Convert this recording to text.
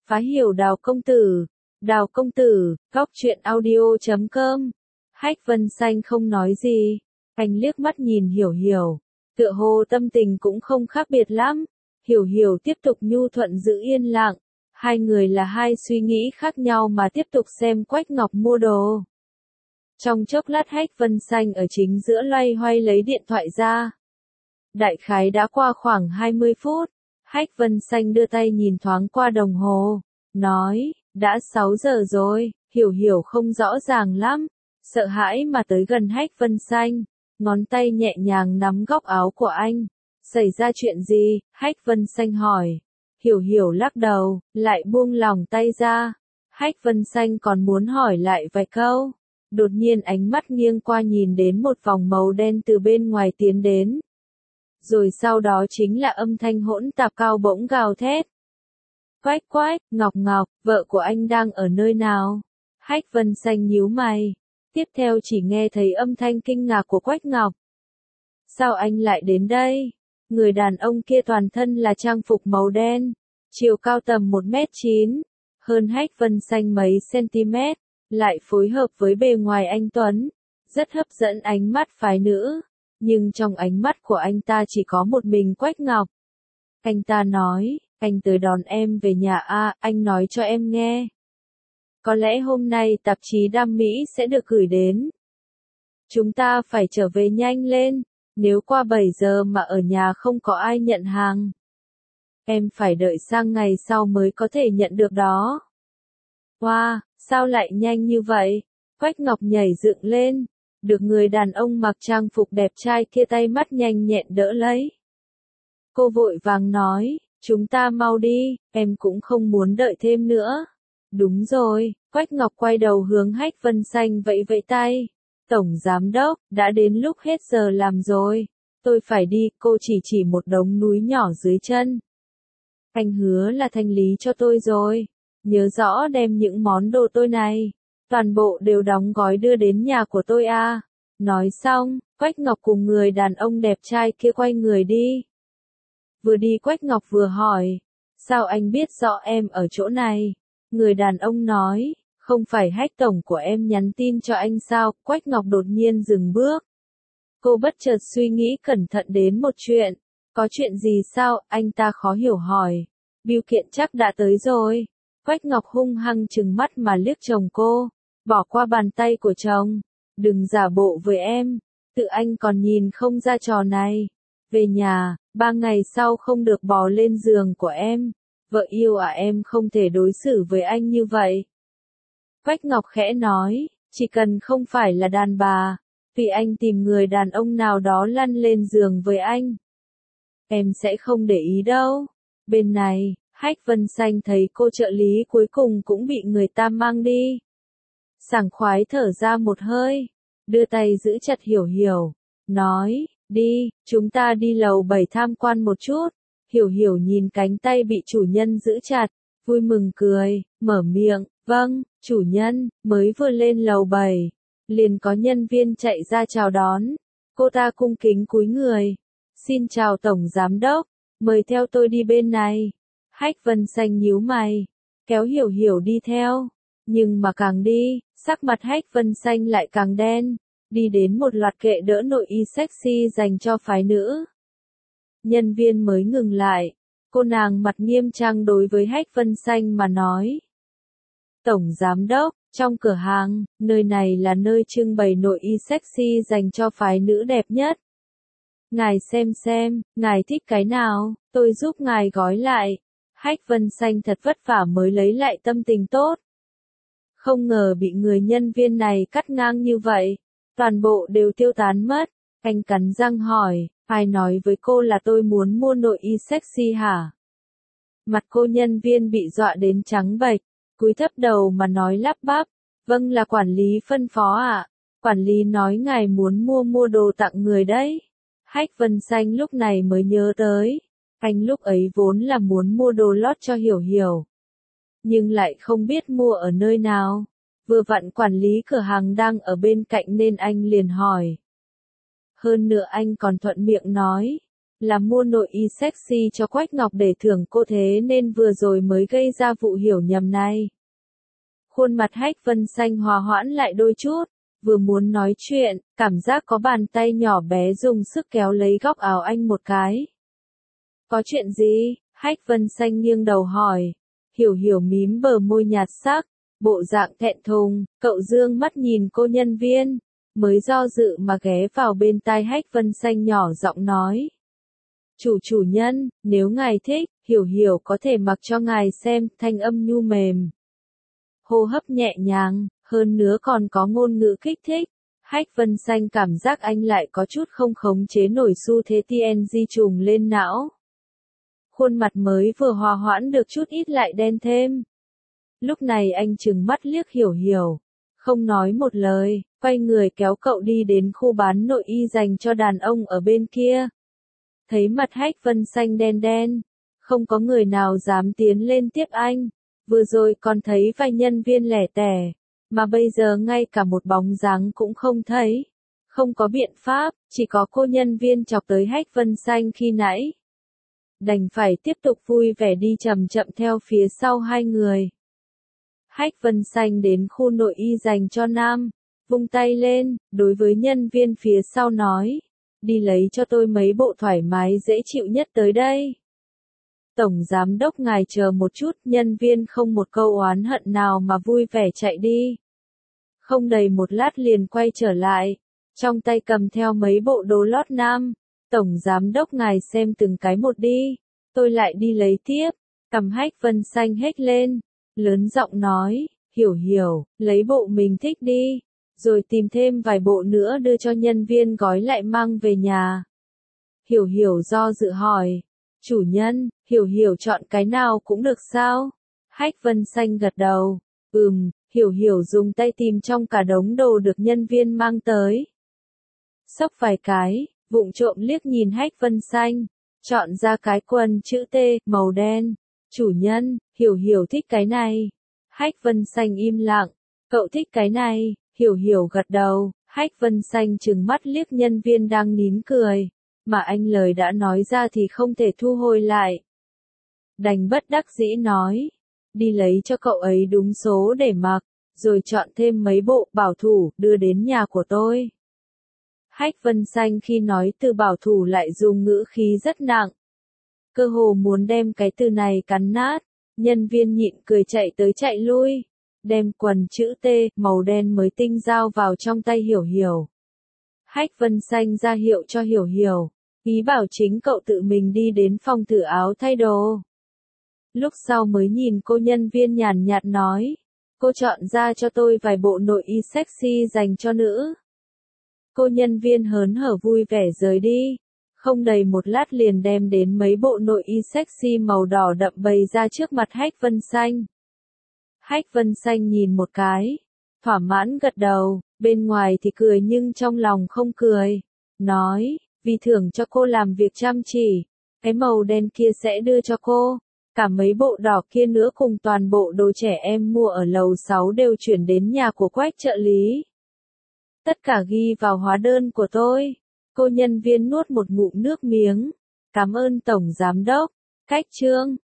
Phá hiểu Đào công tử. Đào công tử, góc truyện audio.com. Hách Vân Xanh không nói gì. Anh liếc mắt nhìn Hiểu Hiểu. Tựa hồ tâm tình cũng không khác biệt lắm. Hiểu Hiểu tiếp tục nhu thuận giữ yên lặng. Hai người là hai suy nghĩ khác nhau mà tiếp tục xem Quách Ngọc mua đồ. Trong chốc lát Hách Vân Xanh ở chính giữa loay hoay lấy điện thoại ra. Đại khái đã qua khoảng 20 phút. Hách Vân Xanh đưa tay nhìn thoáng qua đồng hồ. Nói, đã 6 giờ rồi. Hiểu Hiểu không rõ ràng lắm. Sợ hãi mà tới gần Hách Vân Xanh. Ngón tay nhẹ nhàng nắm góc áo của anh. Xảy ra chuyện gì? Hách Vân Xanh hỏi. Hiểu Hiểu lắc đầu, lại buông lòng tay ra. Hách Vân Xanh còn muốn hỏi lại vài câu. Đột nhiên ánh mắt nghiêng qua nhìn đến một vòng màu đen từ bên ngoài tiến đến. Rồi sau đó chính là âm thanh hỗn tạp cao bỗng gào thét. Quách Quách, Ngọc Ngọc, vợ của anh đang ở nơi nào? Hách Vân Xanh nhíu mày. Tiếp theo chỉ nghe thấy âm thanh kinh ngạc của Quách Ngọc. Sao anh lại đến đây? Người đàn ông kia toàn thân là trang phục màu đen, chiều cao tầm 1m9, hơn Hách Vân Xanh mấy cm, lại phối hợp với bề ngoài anh tuấn, rất hấp dẫn ánh mắt phái nữ, nhưng trong ánh mắt của anh ta chỉ có một mình Quách Ngọc. Anh ta nói, anh tới đón em về nhà a, anh nói cho em nghe. Có lẽ hôm nay tạp chí Đam Mỹ sẽ được gửi đến. Chúng ta phải trở về nhanh lên. Nếu qua 7 giờ mà ở nhà không có ai nhận hàng, em phải đợi sang ngày sau mới có thể nhận được đó. Wow, sao lại nhanh như vậy? Quách Ngọc nhảy dựng lên, được người đàn ông mặc trang phục đẹp trai kia tay mắt nhanh nhẹn đỡ lấy. Cô vội vàng nói, chúng ta mau đi, em cũng không muốn đợi thêm nữa. Đúng rồi, Quách Ngọc quay đầu hướng Hách Vân Xanh vẫy vẫy tay. Tổng giám đốc, đã đến lúc hết giờ làm rồi. Tôi phải đi, cô chỉ một đống núi nhỏ dưới chân. Anh hứa là thanh lý cho tôi rồi. Nhớ rõ đem những món đồ tôi này. Toàn bộ đều đóng gói đưa đến nhà của tôi à. Nói xong, Quách Ngọc cùng người đàn ông đẹp trai kia quay người đi. Vừa đi Quách Ngọc vừa hỏi. Sao anh biết rõ em ở chỗ này? Người đàn ông nói. Không phải Hách tổng của em nhắn tin cho anh sao? Quách Ngọc đột nhiên dừng bước. Cô bất chợt suy nghĩ cẩn thận đến một chuyện. Có chuyện gì sao? Anh ta khó hiểu hỏi. Bưu kiện chắc đã tới rồi. Quách Ngọc hung hăng trừng mắt mà liếc chồng cô. Bỏ qua bàn tay của chồng. Đừng giả bộ với em. Tự anh còn nhìn không ra trò này. Về nhà, 3 ngày sau không được bò lên giường của em. Vợ yêu à, em không thể đối xử với anh như vậy. Quách Ngọc khẽ nói, chỉ cần không phải là đàn bà, vì anh tìm người đàn ông nào đó lăn lên giường với anh, em sẽ không để ý đâu. Bên này, Hách Vân Xanh thấy cô trợ lý cuối cùng cũng bị người ta mang đi. Sảng khoái thở ra một hơi, đưa tay giữ chặt Hiểu Hiểu, nói, đi, chúng ta đi lầu 7 tham quan một chút. Hiểu Hiểu nhìn cánh tay bị chủ nhân giữ chặt, vui mừng cười, mở miệng, vâng, chủ nhân. Mới vừa lên lầu 7, liền có nhân viên chạy ra chào đón. Cô ta cung kính cúi người. Xin chào tổng giám đốc, mời theo tôi đi bên này. Hách Vân Xanh nhíu mày, kéo Hiểu Hiểu đi theo. Nhưng mà càng đi, sắc mặt Hách Vân Xanh lại càng đen. Đi đến một loạt kệ đỡ nội y sexy dành cho phái nữ. Nhân viên mới ngừng lại. Cô nàng mặt nghiêm trang đối với Hách Vân Xanh mà nói. Tổng giám đốc, trong cửa hàng, nơi này là nơi trưng bày nội y sexy dành cho phái nữ đẹp nhất. Ngài xem, ngài thích cái nào, tôi giúp ngài gói lại. Hách Vân Xanh thật vất vả mới lấy lại tâm tình tốt. Không ngờ bị người nhân viên này cắt ngang như vậy. Toàn bộ đều tiêu tán mất. Anh cắn răng hỏi, ai nói với cô là tôi muốn mua nội y sexy hả? Mặt cô nhân viên bị dọa đến trắng bệch. Cúi thấp đầu mà nói lắp bắp, vâng là quản lý phân phó ạ. Quản lý nói ngài muốn mua đồ tặng người đấy. Hách Vân Xanh lúc này mới nhớ tới, anh lúc ấy vốn là muốn mua đồ lót cho Hiểu Hiểu, nhưng lại không biết mua ở nơi nào. Vừa vặn quản lý cửa hàng đang ở bên cạnh nên anh liền hỏi. Hơn nữa anh còn thuận miệng nói, là mua nội y sexy cho Quách Ngọc để thưởng cô thế nên vừa rồi mới gây ra vụ hiểu nhầm này. Khuôn mặt Hách Vân Xanh hòa hoãn lại đôi chút, vừa muốn nói chuyện, cảm giác có bàn tay nhỏ bé dùng sức kéo lấy góc áo anh một cái. Có chuyện gì? Hách Vân Xanh nghiêng đầu hỏi. Hiểu Hiểu mím bờ môi nhạt sắc, bộ dạng thẹn thùng, cậu dương mắt nhìn cô nhân viên, mới do dự mà ghé vào bên tai Hách Vân Xanh nhỏ giọng nói. Chủ nhân, nếu ngài thích, Hiểu Hiểu có thể mặc cho ngài xem, thanh âm nhu mềm. Hô hấp nhẹ nhàng, hơn nữa còn có ngôn ngữ kích thích. Hách Vân Xanh cảm giác anh lại có chút không khống chế nổi xu thế TNG trùng lên não. Khuôn mặt mới vừa hòa hoãn được chút ít lại đen thêm. Lúc này anh trừng mắt liếc Hiểu Hiểu, không nói một lời, quay người kéo cậu đi đến khu bán nội y dành cho đàn ông ở bên kia. Thấy mặt Hách Vân Xanh đen đen, không có người nào dám tiến lên tiếp anh. Vừa rồi còn thấy vài nhân viên lẻ tẻ, mà bây giờ ngay cả một bóng dáng cũng không thấy. Không có biện pháp, chỉ có cô nhân viên chọc tới Hách Vân Xanh khi nãy. Đành phải tiếp tục vui vẻ đi chậm chậm theo phía sau hai người. Hách Vân Xanh đến khu nội y dành cho nam, vung tay lên, đối với nhân viên phía sau nói, đi lấy cho tôi mấy bộ thoải mái dễ chịu nhất tới đây. Tổng giám đốc ngài chờ một chút, nhân viên không một câu oán hận nào mà vui vẻ chạy đi. Không đầy một lát liền quay trở lại, trong tay cầm theo mấy bộ đồ lót nam. Tổng giám đốc ngài xem từng cái một đi, tôi lại đi lấy tiếp. Cầm Hách Vân Xanh hét lên, lớn giọng nói, Hiểu Hiểu, lấy bộ mình thích đi, rồi tìm thêm vài bộ nữa đưa cho nhân viên gói lại mang về nhà. Hiểu Hiểu do dự hỏi, chủ nhân, Hiểu Hiểu chọn cái nào cũng được sao? Hách Vân Xanh gật đầu, Hiểu Hiểu dùng tay tìm trong cả đống đồ được nhân viên mang tới. Xốc vài cái, vụng trộm liếc nhìn Hách Vân Xanh, chọn ra cái quần chữ T, màu đen. Chủ nhân, Hiểu Hiểu thích cái này. Hách Vân Xanh im lặng, cậu thích cái này, Hiểu Hiểu gật đầu. Hách Vân Xanh trừng mắt liếc nhân viên đang nín cười, mà anh lời đã nói ra thì không thể thu hồi lại. Đành bất đắc dĩ nói, đi lấy cho cậu ấy đúng số để mặc, rồi chọn thêm mấy bộ bảo thủ đưa đến nhà của tôi. Hách Vân Xanh khi nói từ bảo thủ lại dùng ngữ khí rất nặng. Cơ hồ muốn đem cái từ này cắn nát, nhân viên nhịn cười chạy tới chạy lui, đem quần chữ T màu đen mới tinh giao vào trong tay Hiểu Hiểu. Hách Vân Xanh ra hiệu cho Hiểu Hiểu, ý bảo chính cậu tự mình đi đến phòng thử áo thay đồ. Lúc sau mới nhìn cô nhân viên nhàn nhạt nói, cô chọn ra cho tôi vài bộ nội y sexy dành cho nữ. Cô nhân viên hớn hở vui vẻ rời đi, không đầy một lát liền đem đến mấy bộ nội y sexy màu đỏ đậm bày ra trước mặt Hách Vân Xanh. Hách Vân Xanh nhìn một cái, thỏa mãn gật đầu, bên ngoài thì cười nhưng trong lòng không cười, nói, vì thưởng cho cô làm việc chăm chỉ, cái màu đen kia sẽ đưa cho cô, cả mấy bộ đỏ kia nữa cùng toàn bộ đồ trẻ em mua ở lầu 6 đều chuyển đến nhà của Quách trợ lý. Tất cả ghi vào hóa đơn của tôi. Cô nhân viên nuốt một ngụm nước miếng. Cảm ơn Tổng Giám đốc. Cách chương.